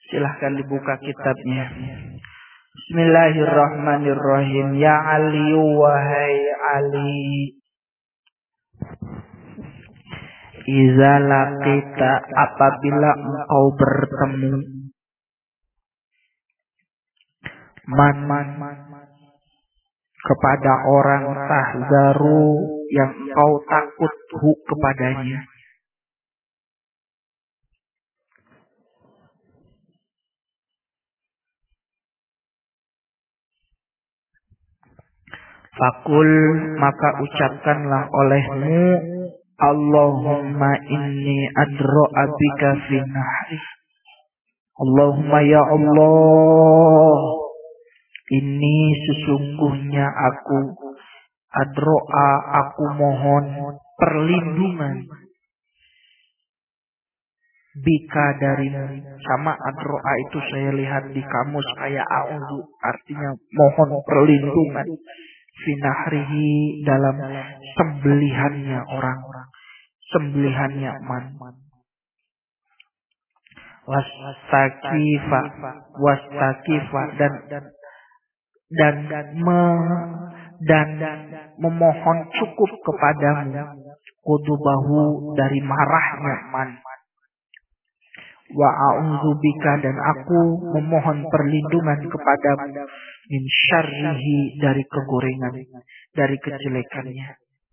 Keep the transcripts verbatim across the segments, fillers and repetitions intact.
Silahkan dibuka kitabnya. Bismillahirrahmanirrahim. Ya Ali, wahai Ali, iza laqita, apabila engkau bertemu, man kepada orang, tahzaru yang engkau takut hu kepadanya, fakul, maka ucapkanlah olehmu, Allahumma inni adro'a bika fi nahri. Allahumma ya Allah, ini sesungguhnya aku, adro'a, aku mohon perlindungan, bika darimu. Sama adro'a itu saya lihat di kamus kayak a'udzu, artinya mohon perlindungan, finahrihi, dalam sembelihannya orang-orang, sembelihannya man. Wastakifa, wastakifa, dan dan me, dan memohon cukup kepadamu, kudubahu, dari marahnya man. Wa a'udzubika, dan aku memohon perlindungan kepadamu, min syarrihi, dari kegorengan, dari kejelekannya.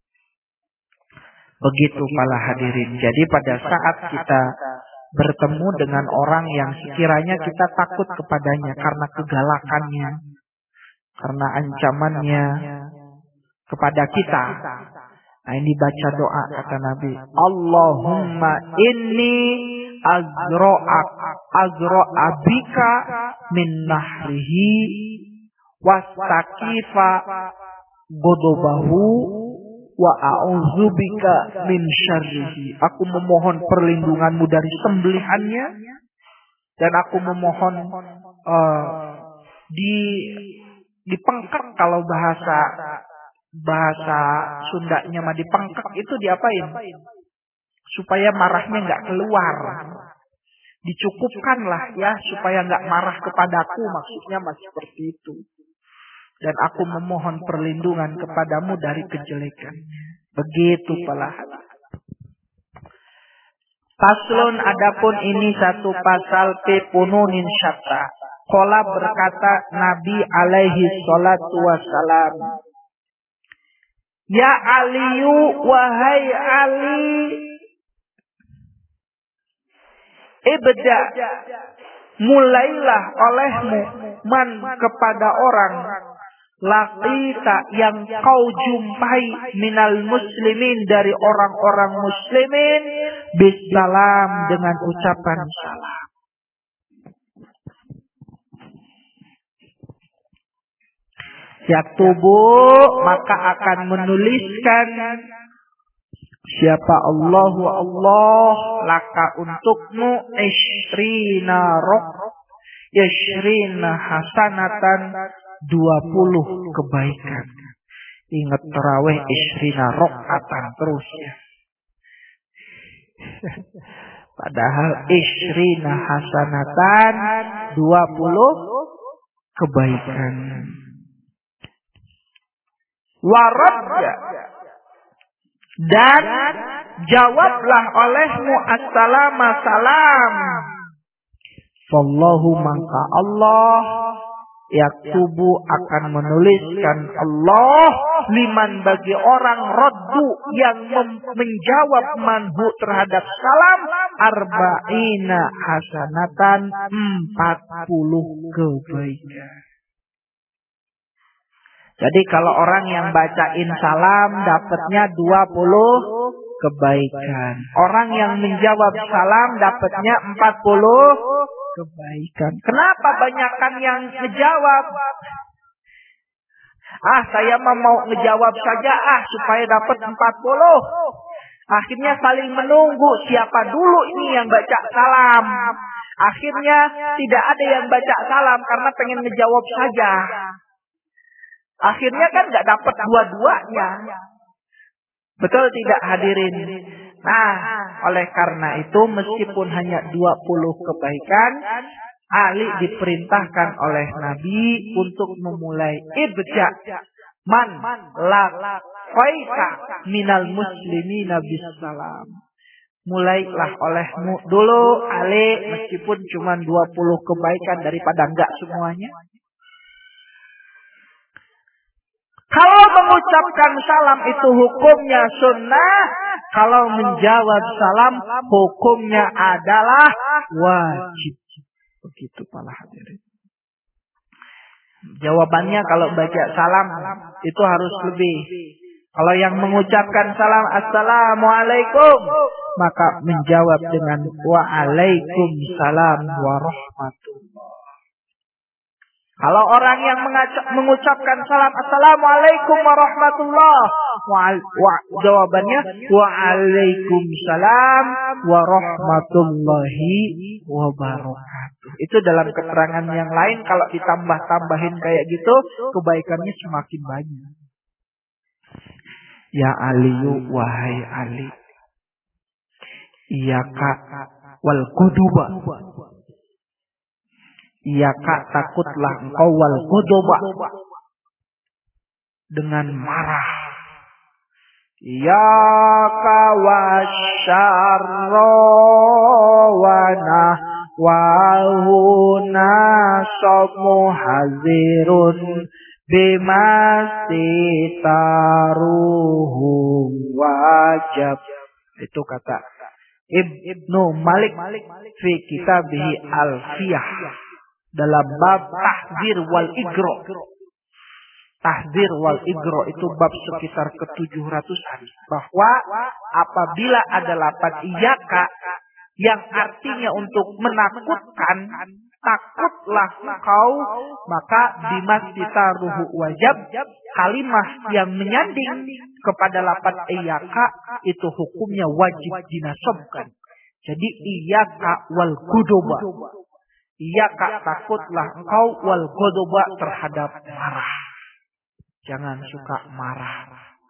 Begitu para hadirin. Jadi pada saat kita bertemu dengan orang yang sekiranya kita takut kepadanya karena kegalakannya, karena ancamannya kepada kita, nah ini baca doa kata Nabi, Allahumma inni azro'ak azro'abika min nahrihi wastakifa godobahu wa a'udzubika min syarrihi. Aku memohon perlindunganmu dari sembelihannya, dan aku memohon uh, di dipengkak, kalau bahasa bahasa Sundanya mah dipengkak itu diapain? Supaya marahnya nggak keluar. Dicukupkanlah ya supaya nggak marah kepadaku, maksudnya masih seperti itu. Dan aku memohon perlindungan kepadamu dari kejelekan. Begitu pala. Paslun, adapun ini satu pasal fi pununin syatra. Qala, berkata Nabi alaihi salatu wassalam, ya Aliyu, wahai Ali, ibda, mulailah olehmu, man, kepada orang, laqita, yang kau jumpai, minal muslimin, dari orang-orang muslimin, bisalam, dengan ucapan salam. Yaktubu, maka akan menuliskan siapa Allahu Allah, laka, untukmu, ishrina rok, ishrina hasanatan, dua puluh kebaikan. Ingat tarawih ishrina rokatan terus ya. Padahal ishrina hasanatan, dua puluh kebaikan. Waradda, dan jawablah olehmu assalama, salam. Fallahu, maka Allah, yaktubu, akan menuliskan Allah, liman, bagi orang, raddu, yang menjawab manhu terhadap salam, arba'ina hasanatan, empat puluh kebaikan. Jadi kalau orang yang bacain salam dapatnya dua puluh kebaikan. Orang yang menjawab salam dapatnya empat puluh kebaikan. Kenapa banyakkan yang ngejawab? Ah, saya mau ngejawab saja ah supaya dapat empat puluh. Akhirnya saling menunggu siapa dulu ini yang baca salam. Akhirnya tidak ada yang baca salam karena pengen ngejawab saja. Akhirnya kan nggak dapat dua-duanya. Betul tidak hadirin? Nah, oleh karena itu meskipun hanya dua puluh kebaikan, Ali diperintahkan oleh Nabi untuk memulai ibda man la faita minal muslimina bisalam. Mulailah olehmu dulu Ali, meskipun cuma dua puluh kebaikan daripada enggak semuanya. Kalau mengucapkan salam itu hukumnya sunnah, kalau menjawab salam hukumnya adalah wajib. Begitu para hadirin. Jawabannya kalau baca salam itu harus lebih. Kalau yang mengucapkan salam assalamualaikum, maka menjawab dengan waalaikumsalam warahmatullah. Kalau orang yang mengucapkan salam assalamualaikum warahmatullah, wa, wa, jawabannya waalaikumsalam warahmatullahi wabarakatuh. Itu dalam keterangan yang lain, kalau ditambah-tambahin kayak gitu kebaikannya semakin banyak. Ya Aliyu, wahai Ali, iyaka wal quduba, iyaka takutlah engkau wal quduba, dengan marah. Iyaka wasyarra wana wahuna somu hazirun bimasitaruhu wajib. Itu kata Ibnu Malik fi kitabih Alfiyah dalam bab tahdzir wal igro. Tahdzir wal igro itu bab sekitar ke tujuh ratusan. Bahwa apabila ada lafaz iyaka yang artinya untuk menakutkan, takutlah engkau, maka bimasitaruhu wajib, kalimah yang menyanding kepada lafaz iyaka itu hukumnya wajib dinasabkan. Jadi iyaka wal quduba, iyaka takutlah engkau, wal quduba terhadap marah. Jangan suka marah.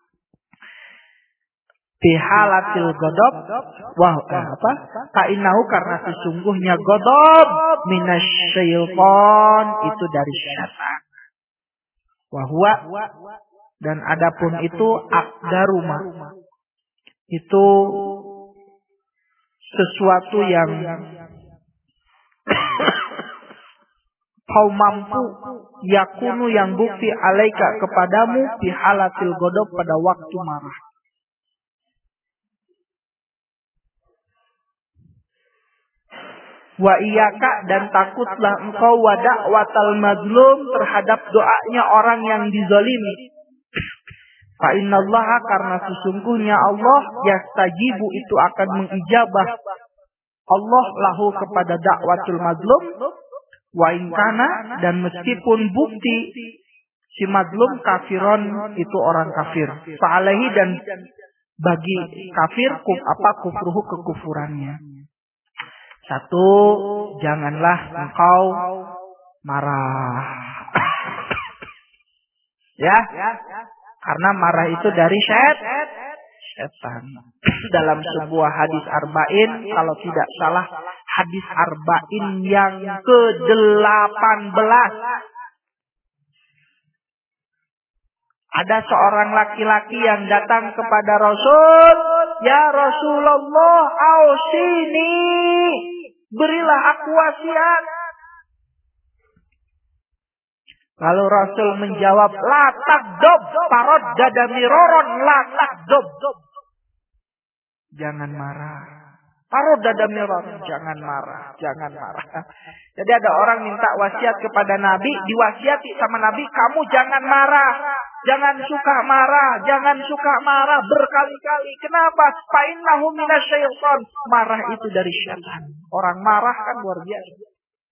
Bihalatil godob, wah eh, apa? Ta'inahu, karena sesungguhnya godob minasyaiton, itu dari syaitan. Wahwa, dan adapun itu akdaruma, itu sesuatu yang kau mampu, yakunu yang bukti alaika kepadamu bihalatil godob, pada waktu marah. Wa iyaka, dan takutlah engkau wadak watal mazlum, terhadap doanya orang yang dizalimi. Fa innallaha, karena sesungguhnya Allah yastajibu, itu akan mengijabah Allah lahu kepada dakwatul mazlum. Wa inkana, dan meskipun bukti si mazlum kafiron, itu orang kafir. Fa'alaihi, dan bagi kafir kuf, apa kufruhu, kekufurannya. Satu, janganlah engkau marah. Ya, karena marah itu dari syaitan. Setan. Dalam sebuah hadis arba'in, kalau tidak salah hadis arba'in yang ke delapan belas, ada seorang laki-laki yang datang kepada Rasul, ya Rasulullah, ausini, berilah aku wasiat. Lalu Rasul menjawab, la takdob, parod dada miroron, la takdob. Jangan marah. Parod dada miroron, jangan marah, jangan marah. Jadi ada orang minta wasiat kepada Nabi, diwasiati sama Nabi, kamu jangan marah, jangan suka marah, jangan suka marah berkali-kali. Kenapa? Fa innahu minasyaiton. Marah itu dari syaitan. Orang marah kan luar biasa.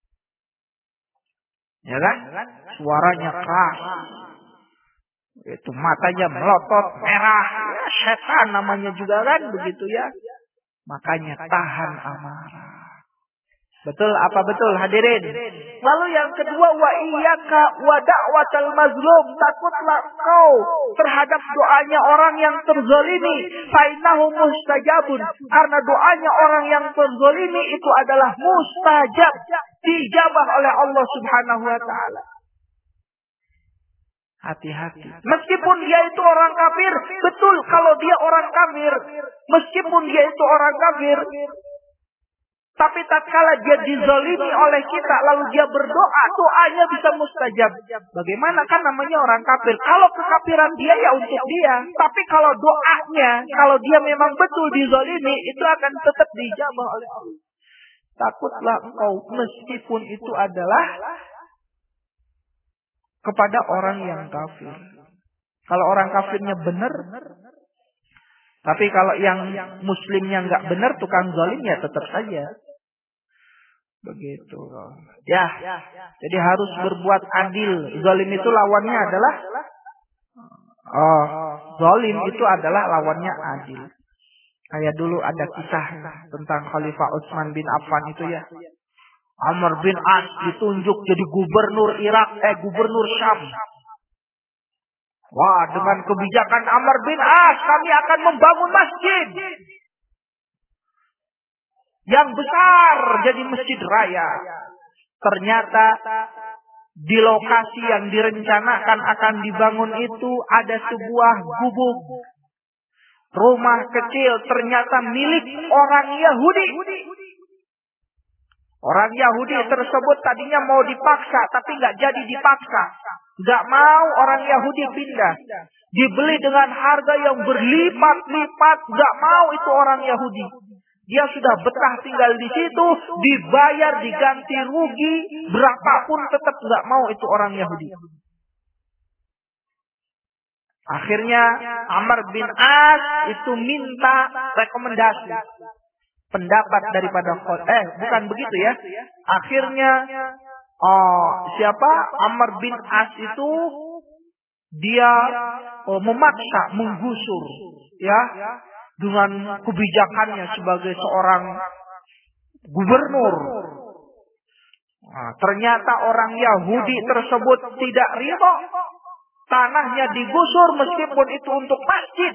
Ya kan? Suaranya keras. Itu matanya melotot merah. Ya, setan namanya juga kan begitu ya. Makanya tahan amarah. Betul apa betul hadirin? Lalu yang kedua, wa iyyaka wa da'watal mazlum, takutlah kau terhadap doanya orang yang terzalimi. Fa innahu mustajabun, karena doanya orang yang terzalimi itu adalah mustajab. dijabah oleh Allah Subhanahu wa taala. Hati-hati. Meskipun dia itu orang kafir, betul kalau dia orang kafir, meskipun dia itu orang kafir, tapi tatkala dia dizalimi oleh kita lalu dia berdoa, doanya bisa mustajab. Bagaimana, kan namanya orang kafir. Kalau kekafiran dia ya untuk dia, tapi kalau doanya, kalau dia memang betul dizalimi, itu akan tetap dijabah oleh Allah. Takutlah engkau meskipun itu adalah kepada orang yang kafir. Kalau orang kafirnya benar, tapi kalau yang muslimnya nggak benar, tukang zalim ya tetap saja. Begitu. Ya, jadi harus berbuat adil. Zalim itu lawannya adalah oh, zalim itu adalah lawannya adil. Kayak dulu ada kisah tentang Khalifah Utsman bin Affan itu ya. Amr bin As ditunjuk jadi gubernur Irak, eh gubernur Syam. Wah, dengan kebijakan Amr bin As kami akan membangun masjid yang besar, jadi masjid raya. Ternyata di lokasi yang direncanakan akan dibangun itu ada sebuah gubuk, rumah kecil, ternyata milik orang Yahudi. Orang Yahudi tersebut tadinya mau dipaksa, tapi nggak jadi dipaksa. Nggak mau orang Yahudi pindah. Dibeli dengan harga yang berlipat-lipat, nggak mau itu orang Yahudi. Dia sudah betah tinggal di situ, dibayar, diganti rugi, berapapun tetap nggak mau itu orang Yahudi. Akhirnya Amr bin As itu minta rekomendasi, pendapat daripada eh bukan begitu ya. Akhirnya oh, siapa Amr bin As itu dia oh, memaksa menggusur ya dengan kebijakannya sebagai seorang gubernur. Nah, ternyata orang Yahudi tersebut tidak ridho. Tanahnya digusur meskipun itu untuk masjid.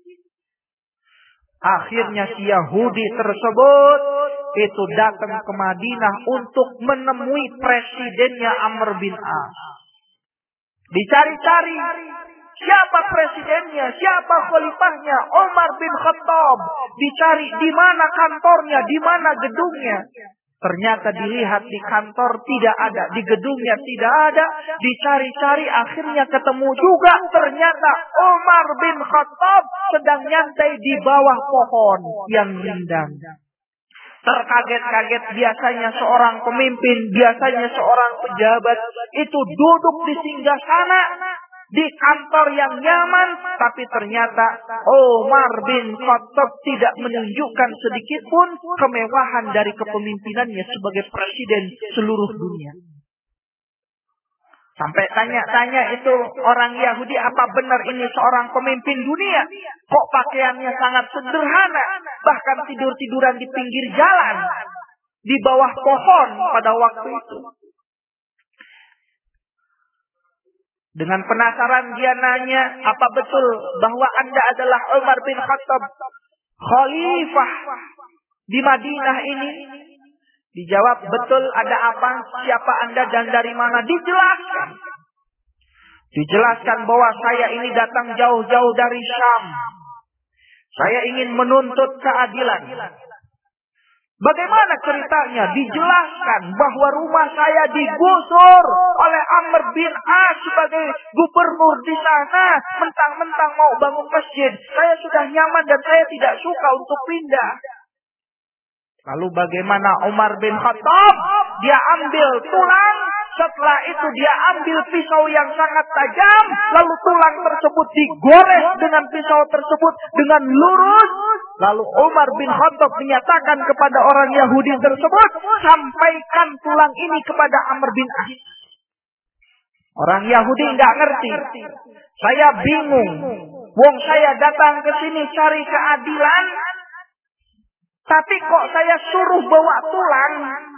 Akhirnya si Yahudi tersebut itu datang ke Madinah untuk menemui presidennya Amr bin As. Dicari-cari siapa presidennya, siapa khalifahnya, Umar bin Khattab. Dicari di mana kantornya, di mana gedungnya. Ternyata dilihat di kantor tidak ada, di gedungnya tidak ada. Dicari-cari akhirnya ketemu juga. Ternyata Umar bin Khattab sedang nyantai di bawah pohon yang rindang. Terkaget-kaget, biasanya seorang pemimpin, biasanya seorang pejabat itu duduk di singgasana di kantor yang nyaman, tapi ternyata Umar bin Khattab tidak menunjukkan sedikit pun kemewahan dari kepemimpinannya sebagai presiden seluruh dunia. Sampai tanya-tanya itu orang Yahudi, apa benar ini seorang pemimpin dunia? Kok pakaiannya sangat sederhana, bahkan tidur-tiduran di pinggir jalan, di bawah pohon pada waktu itu. Dengan penasaran dia nanya, apa betul bahwa Anda adalah Umar bin Khattab, khalifah di Madinah ini? Dijawab, betul, ada apa? Siapa Anda dan dari mana? Dijelaskan. Dijelaskan bahwa saya ini datang jauh-jauh dari Syam. Saya ingin menuntut keadilan. Bagaimana ceritanya? Dijelaskan bahwa rumah saya digusur oleh Amr bin As sebagai gubernur di sana. Mentang-mentang mau bangun masjid. Saya sudah nyaman dan saya tidak suka untuk pindah. Lalu bagaimana Umar bin Khattab? Dia ambil tulang. Setelah itu dia ambil pisau yang sangat tajam. Lalu tulang tersebut digores dengan pisau tersebut dengan lurus. Lalu Umar bin Khattab menyatakan kepada orang Yahudi tersebut, sampaikan tulang ini kepada Amr bin As. Orang Yahudi nggak ngerti. Saya bingung. Wong saya datang ke sini cari keadilan, tapi kok saya suruh bawa tulang?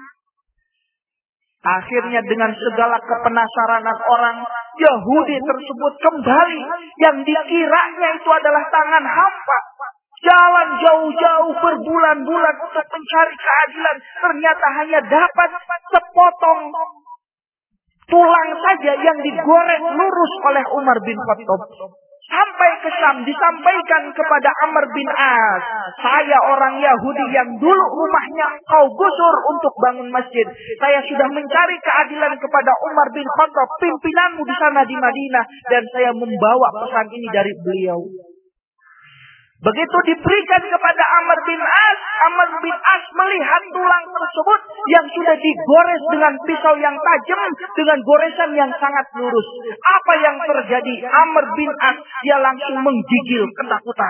Akhirnya dengan segala kepenasaranan orang Yahudi tersebut kembali. Yang dikiranya itu adalah tangan hampa. Jalan jauh-jauh berbulan-bulan untuk mencari keadilan. Ternyata hanya dapat sepotong sepotong tulang saja yang digoreng lurus oleh Umar bin Khattab. Sampai ke Syam disampaikan kepada Amr bin As. Saya orang Yahudi yang dulu rumahnya kau gusur untuk bangun masjid. Saya sudah mencari keadilan kepada Umar bin Khattab, pimpinanmu di sana di Madinah. Dan saya membawa pesan ini dari beliau. Begitu diberikan kepada Amr bin As, Amr bin As melihat tulang tersebut yang sudah digores dengan pisau yang tajam, dengan goresan yang sangat lurus. Apa yang terjadi? Amr bin As dia langsung menggigil ketakutan.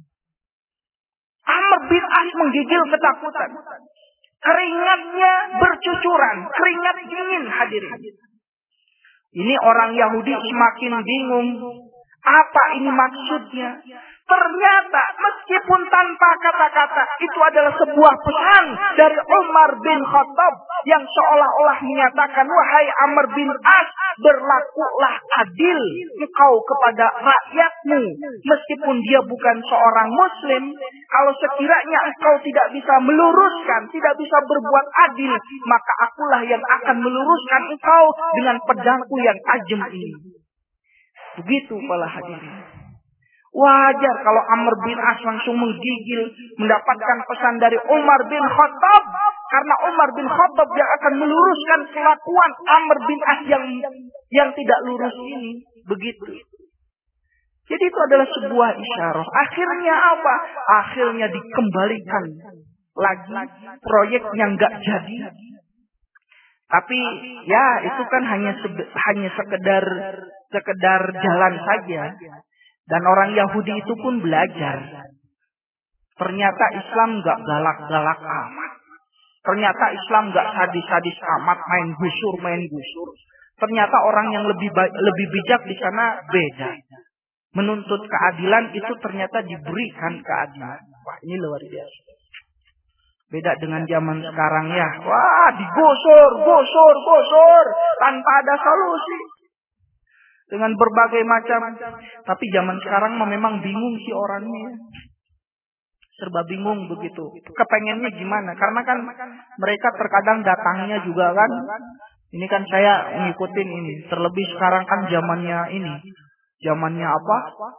Amr bin As menggigil ketakutan. Keringatnya bercucuran, keringat dingin hadirin. Ini orang Yahudi semakin bingung. Apa ini maksudnya? Ternyata meskipun tanpa kata-kata itu adalah sebuah pesan dari Umar bin Khattab yang seolah-olah menyatakan, wahai Amr bin As, berlakulah adil engkau kepada rakyatmu meskipun dia bukan seorang muslim. Kalau sekiranya engkau tidak bisa meluruskan, tidak bisa berbuat adil, maka akulah yang akan meluruskan engkau dengan pedangku yang tajam ini. Begitu para hadirin. Wajar kalau Amr bin As langsung menggigil mendapatkan pesan dari Umar bin Khattab. Karena Umar bin Khattab yang akan meluruskan kelakuan Amr bin As yang yang tidak lurus ini. Begitu. Jadi itu adalah sebuah isyarah. Akhirnya apa? Akhirnya dikembalikan lagi proyek yang nggak jadi. Tapi ya itu kan hanya hanya sekedar sekedar jalan saja. Dan orang Yahudi itu pun belajar. Ternyata Islam nggak galak-galak amat. Ternyata Islam nggak sadis-sadis amat, main gusur, main gusur. Ternyata orang yang lebih lebih bijak di sana beda. Menuntut keadilan itu ternyata diberikan keadilan. Wah, ini luar biasa. Beda dengan zaman sekarang ya. Wah, digusur, gusur, gusur tanpa ada solusi. Dengan berbagai macam. Tapi zaman sekarang memang bingung sih orangnya. Serba bingung begitu. Kepengennya gimana? Karena kan mereka terkadang datangnya juga kan. Ini kan saya ngikutin ini. Terlebih sekarang kan zamannya ini. Zamannya apa?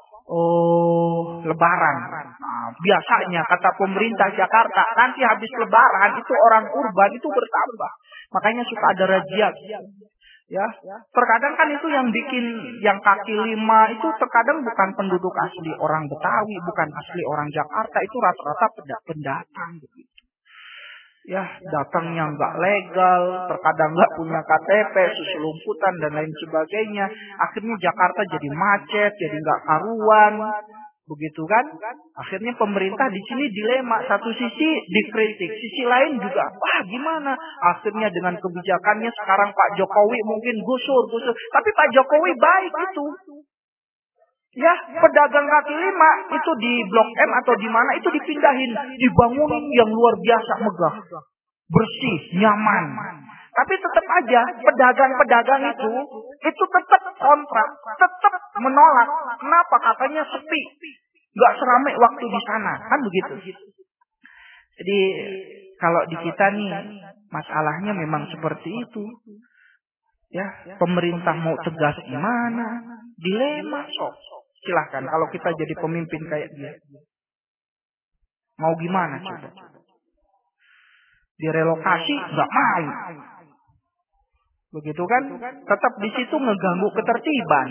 Oh, Lebaran. Nah, biasanya kata pemerintah Jakarta, nanti habis Lebaran itu orang urban itu bertambah. Makanya suka ada razia. Ya, terkadang kan itu yang bikin yang kaki lima itu terkadang bukan penduduk asli orang Betawi, bukan asli orang Jakarta, itu rata-rata pendatang gitu. Ya, datangnya nggak legal, terkadang nggak punya K T P, susulumputan dan lain sebagainya. Akhirnya Jakarta jadi macet, jadi nggak karuan. Begitu kan? Akhirnya pemerintah di sini dilema, satu sisi dikritik, sisi lain juga, wah gimana? Akhirnya dengan kebijakannya sekarang Pak Jokowi mungkin gusur, gusur. Tapi Pak Jokowi baik itu. Ya, pedagang kaki lima itu di Blok M atau di mana itu dipindahin, dibangunin yang luar biasa megah, bersih, nyaman. Tapi tetap aja pedagang-pedagang itu itu tetap kontrak, tetap menolak. Kenapa? Katanya sepi, nggak seramai waktu di sana, kan begitu. Jadi kalau di kita nih masalahnya memang seperti itu. Ya, pemerintah mau tegas gimana? Dilema sok. Silahkan kalau kita jadi pemimpin kayak dia. Mau gimana coba? Direlokasi nggak mau. Begitu kan? Tetap di situ ngeganggu ketertiban.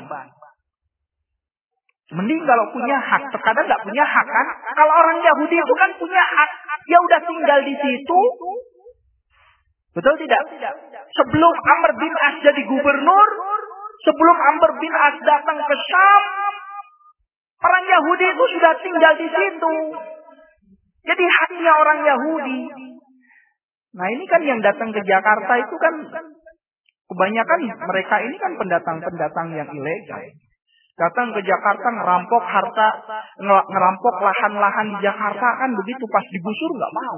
Mending kalau punya hak. Terkadang nggak punya hak kan? Kalau orang Yahudi itu kan punya hak. Ya udah tinggal di situ. Betul tidak? Sebelum Amr bin As jadi gubernur, sebelum Amr bin As datang ke Syam, orang Yahudi itu sudah tinggal di situ. Jadi haknya orang Yahudi. Nah ini kan yang datang ke Jakarta itu kan kebanyakan mereka ini kan pendatang-pendatang yang ilegal. Datang ke Jakarta ngerampok harta, ngerampok lahan-lahan di Jakarta kan begitu, pas digusur nggak mau.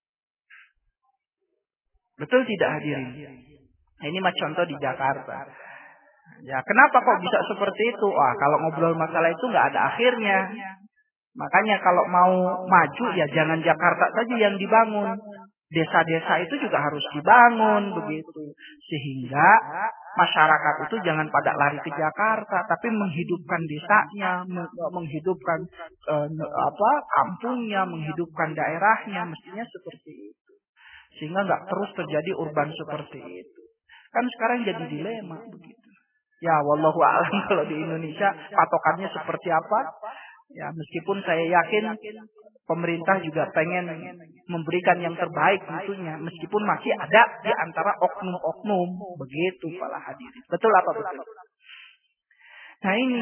Betul tidak hadirin? Nah, ini mah contoh di Jakarta. Ya kenapa kok bisa seperti itu? Wah kalau ngobrol masalah itu nggak ada akhirnya. Makanya kalau mau maju ya jangan Jakarta saja yang dibangun. Desa-desa itu juga harus dibangun begitu. Sehingga masyarakat itu jangan pada lari ke Jakarta, tapi menghidupkan desanya, menghidupkan eh, apa kampungnya, menghidupkan daerahnya, mestinya seperti itu. Sehingga nggak terus terjadi urban seperti itu. Kan sekarang jadi dilema begitu. Ya, wallahu a'lam kalau di Indonesia patokannya seperti apa? Ya, meskipun saya yakin pemerintah juga pengen memberikan yang terbaik tentunya, meskipun masih ada di antara oknum-oknum begitu para hadirin. Betul apa betul? Nah ini,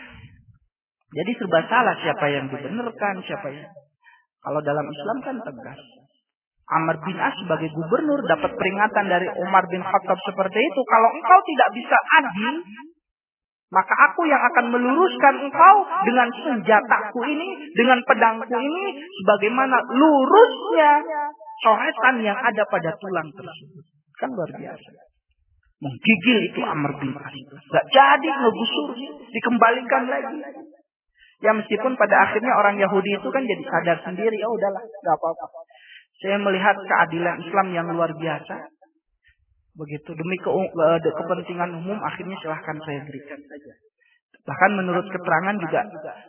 jadi serba salah siapa yang dibenarkan, siapa yang. Kalau dalam Islam kan tegas. Amr bin As sebagai gubernur dapat peringatan dari Umar bin Khattab seperti itu. Kalau engkau tidak bisa adil, maka aku yang akan meluruskan engkau dengan senjataku ini, dengan pedangku ini, sebagaimana lurusnya coretan yang ada pada tulang tersebut. Kan luar biasa. Menggigil itu Amr bin As. Gak jadi ngegusur, dikembalikan lagi. Ya meskipun pada akhirnya orang Yahudi itu kan jadi sadar sendiri, ya udahlah, gak apa-apa. Saya melihat keadilan Islam yang luar biasa. Begitu demi ke, ke, kepentingan umum akhirnya silahkan saya berikan saja. Bahkan menurut keterangan juga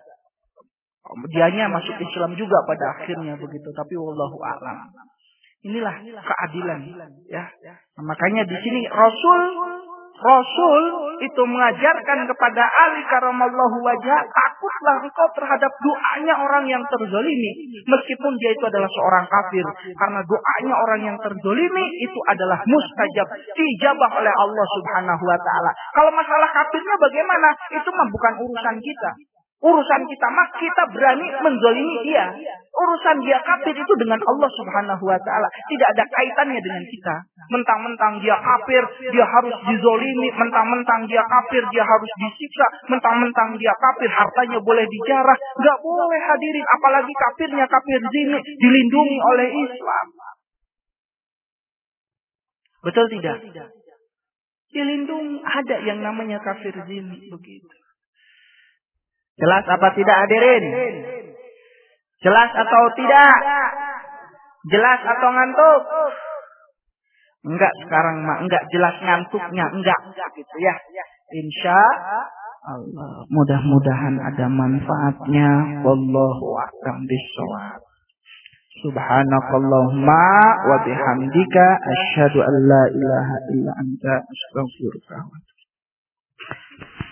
dianya masuk Islam juga pada akhirnya begitu. Tapi wallahu a'lam. Inilah keadilan ya. Nah, makanya di sini Rasul Rasul itu mengajarkan kepada Ali karamallahu wajah, takutlah engkau terhadap doanya orang yang terzolimi. Meskipun dia itu adalah seorang kafir. Karena doanya orang yang terzolimi itu adalah mustajab. Dijabah oleh Allah subhanahu wa ta'ala. Kalau masalah kafirnya bagaimana? Itu mah bukan urusan kita. Urusan kita mah kita berani menzolimi dia. Urusan dia kafir itu dengan Allah subhanahu wa ta'ala. Tidak ada kaitannya dengan kita. Mentang-mentang dia kafir, dia harus dizolimi. Mentang-mentang dia kafir, dia harus disiksa. Mentang-mentang dia kafir, hartanya boleh dijarah. Gak boleh hadirin. Apalagi kafirnya kafir zina dilindungi oleh Islam. Betul tidak? Dilindungi. Ada yang namanya kafir zina. Begitu. Jelas apa tidak hadirin? Jelas atau tidak? Jelas atau ngantuk? Enggak sekarang mah, enggak jelas ngantuknya, enggak gitu ya. Insya Allah mudah-mudahan ada manfaatnya. Wallahu a'lam bishawab. Subhanakallahumma wa bihamdika asyhadu an la ilaha illa anta astaghfiruka.